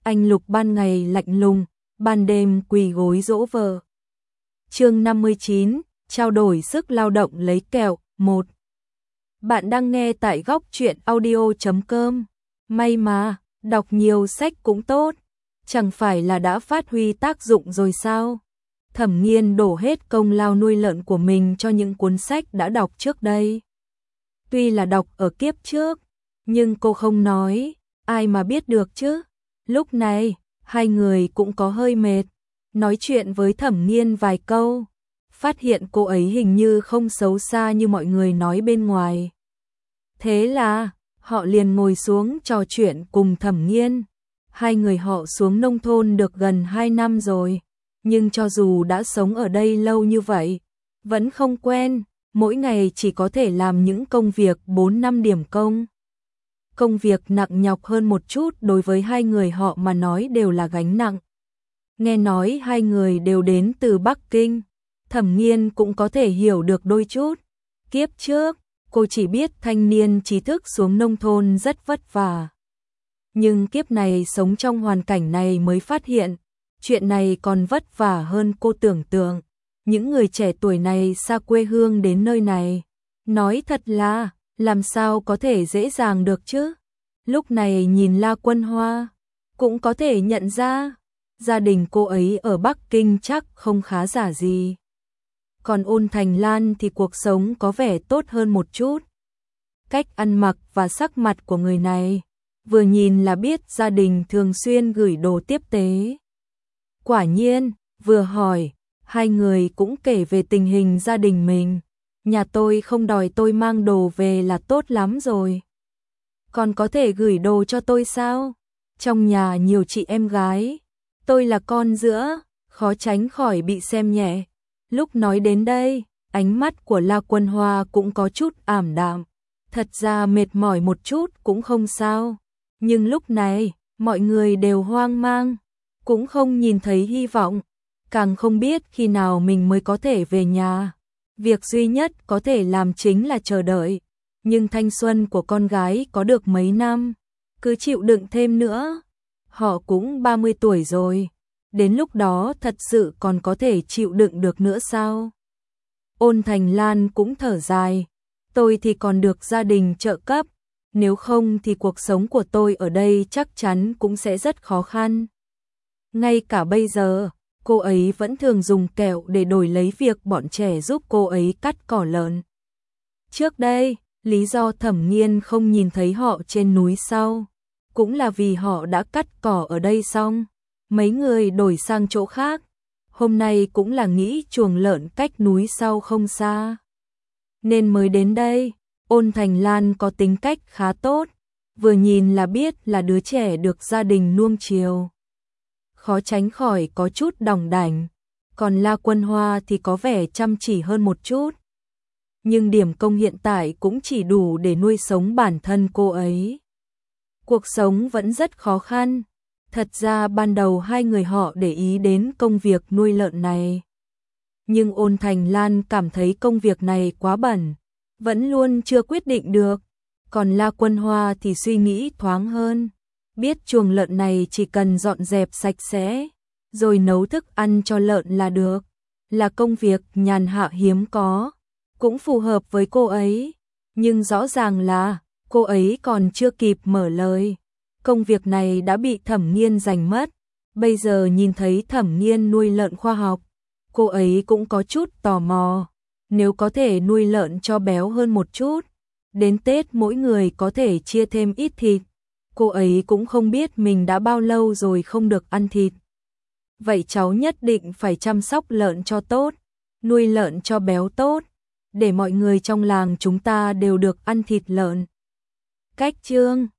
Anh Lục ban ngày lạnh lùng, ban đêm quỳ gối dỗ vợ. Chương 59, trao đổi sức lao động lấy kẹo. 1. Bạn đang nghe tại góc truyện audio.com. May mà, đọc nhiều sách cũng tốt, chẳng phải là đã phát huy tác dụng rồi sao? Thẩm Nghiên đổ hết công lao nuôi lợn của mình cho những cuốn sách đã đọc trước đây. Tuy là đọc ở kiếp trước, nhưng cô không nói, ai mà biết được chứ? Lúc này, hai người cũng có hơi mệt, nói chuyện với Thẩm Nghiên vài câu, phát hiện cô ấy hình như không xấu xa như mọi người nói bên ngoài. Thế là, họ liền ngồi xuống trò chuyện cùng Thẩm Nghiên. Hai người họ xuống nông thôn được gần 2 năm rồi, nhưng cho dù đã sống ở đây lâu như vậy, vẫn không quen, mỗi ngày chỉ có thể làm những công việc 4-5 điểm công. Công việc nặng nhọc hơn một chút đối với hai người họ mà nói đều là gánh nặng. Nghe nói hai người đều đến từ Bắc Kinh, Thẩm Nghiên cũng có thể hiểu được đôi chút. Kiếp trước, cô chỉ biết thanh niên trí thức xuống nông thôn rất vất vả. Nhưng kiếp này sống trong hoàn cảnh này mới phát hiện, chuyện này còn vất vả hơn cô tưởng tượng. Những người trẻ tuổi này xa quê hương đến nơi này, nói thật là, làm sao có thể dễ dàng được chứ? Lúc này nhìn La Quân Hoa, cũng có thể nhận ra, gia đình cô ấy ở Bắc Kinh chắc không khá giả gì. Còn Ôn Thành Lan thì cuộc sống có vẻ tốt hơn một chút. Cách ăn mặc và sắc mặt của người này, vừa nhìn là biết gia đình thường xuyên gửi đồ tiếp tế. Quả nhiên, vừa hỏi, hai người cũng kể về tình hình gia đình mình. Nhà tôi không đòi tôi mang đồ về là tốt lắm rồi. Còn có thể gửi đồ cho tôi sao? Trong nhà nhiều chị em gái, tôi là con giữa, khó tránh khỏi bị xem nhẹ. Lúc nói đến đây, ánh mắt của La Quân Hoa cũng có chút ảm đạm. Thật ra mệt mỏi một chút cũng không sao. Nhưng lúc này, mọi người đều hoang mang, cũng không nhìn thấy hy vọng, càng không biết khi nào mình mới có thể về nhà. Việc duy nhất có thể làm chính là chờ đợi. Nhưng thanh xuân của con gái có được mấy năm, cứ chịu đựng thêm nữa. Họ cũng 30 tuổi rồi, đến lúc đó thật sự còn có thể chịu đựng được nữa sao? Ôn Thành Lan cũng thở dài, tôi thì còn được gia đình trợ cấp, nếu không thì cuộc sống của tôi ở đây chắc chắn cũng sẽ rất khó khăn. Ngay cả bây giờ, cô ấy vẫn thường dùng kẹo để đổi lấy việc bọn trẻ giúp cô ấy cắt cỏ lợn. Trước đây, lý do Thẩm Nghiên không nhìn thấy họ trên núi sau, cũng là vì họ đã cắt cỏ ở đây xong, mấy người đổi sang chỗ khác. Hôm nay cũng là nghĩ chuồng lợn cách núi sau không xa, nên mới đến đây. Ôn Thành Lan có tính cách khá tốt, vừa nhìn là biết là đứa trẻ được gia đình nuông chiều, khó tránh khỏi có chút đỏng đảnh. Còn La Quân Hoa thì có vẻ chăm chỉ hơn một chút, nhưng điểm công hiện tại cũng chỉ đủ để nuôi sống bản thân cô ấy. Cuộc sống vẫn rất khó khăn. Thật ra ban đầu hai người họ để ý đến công việc nuôi lợn này, nhưng Ôn Thành Lan cảm thấy công việc này quá bẩn, vẫn luôn chưa quyết định được. Còn La Quân Hoa thì suy nghĩ thoáng hơn, biết chuồng lợn này chỉ cần dọn dẹp sạch sẽ, rồi nấu thức ăn cho lợn là được, là công việc nhàn hạ hiếm có, cũng phù hợp với cô ấy. Nhưng rõ ràng là cô ấy còn chưa kịp mở lời, công việc này đã bị Thẩm Nghiên giành mất. Bây giờ nhìn thấy Thẩm Nghiên nuôi lợn khoa học, cô ấy cũng có chút tò mò. Nếu có thể nuôi lợn cho béo hơn một chút, đến Tết mỗi người có thể chia thêm ít thịt. Cô ấy cũng không biết mình đã bao lâu rồi không được ăn thịt. Vậy cháu nhất định phải chăm sóc lợn cho tốt, nuôi lợn cho béo tốt, để mọi người trong làng chúng ta đều được ăn thịt lợn. Cách chương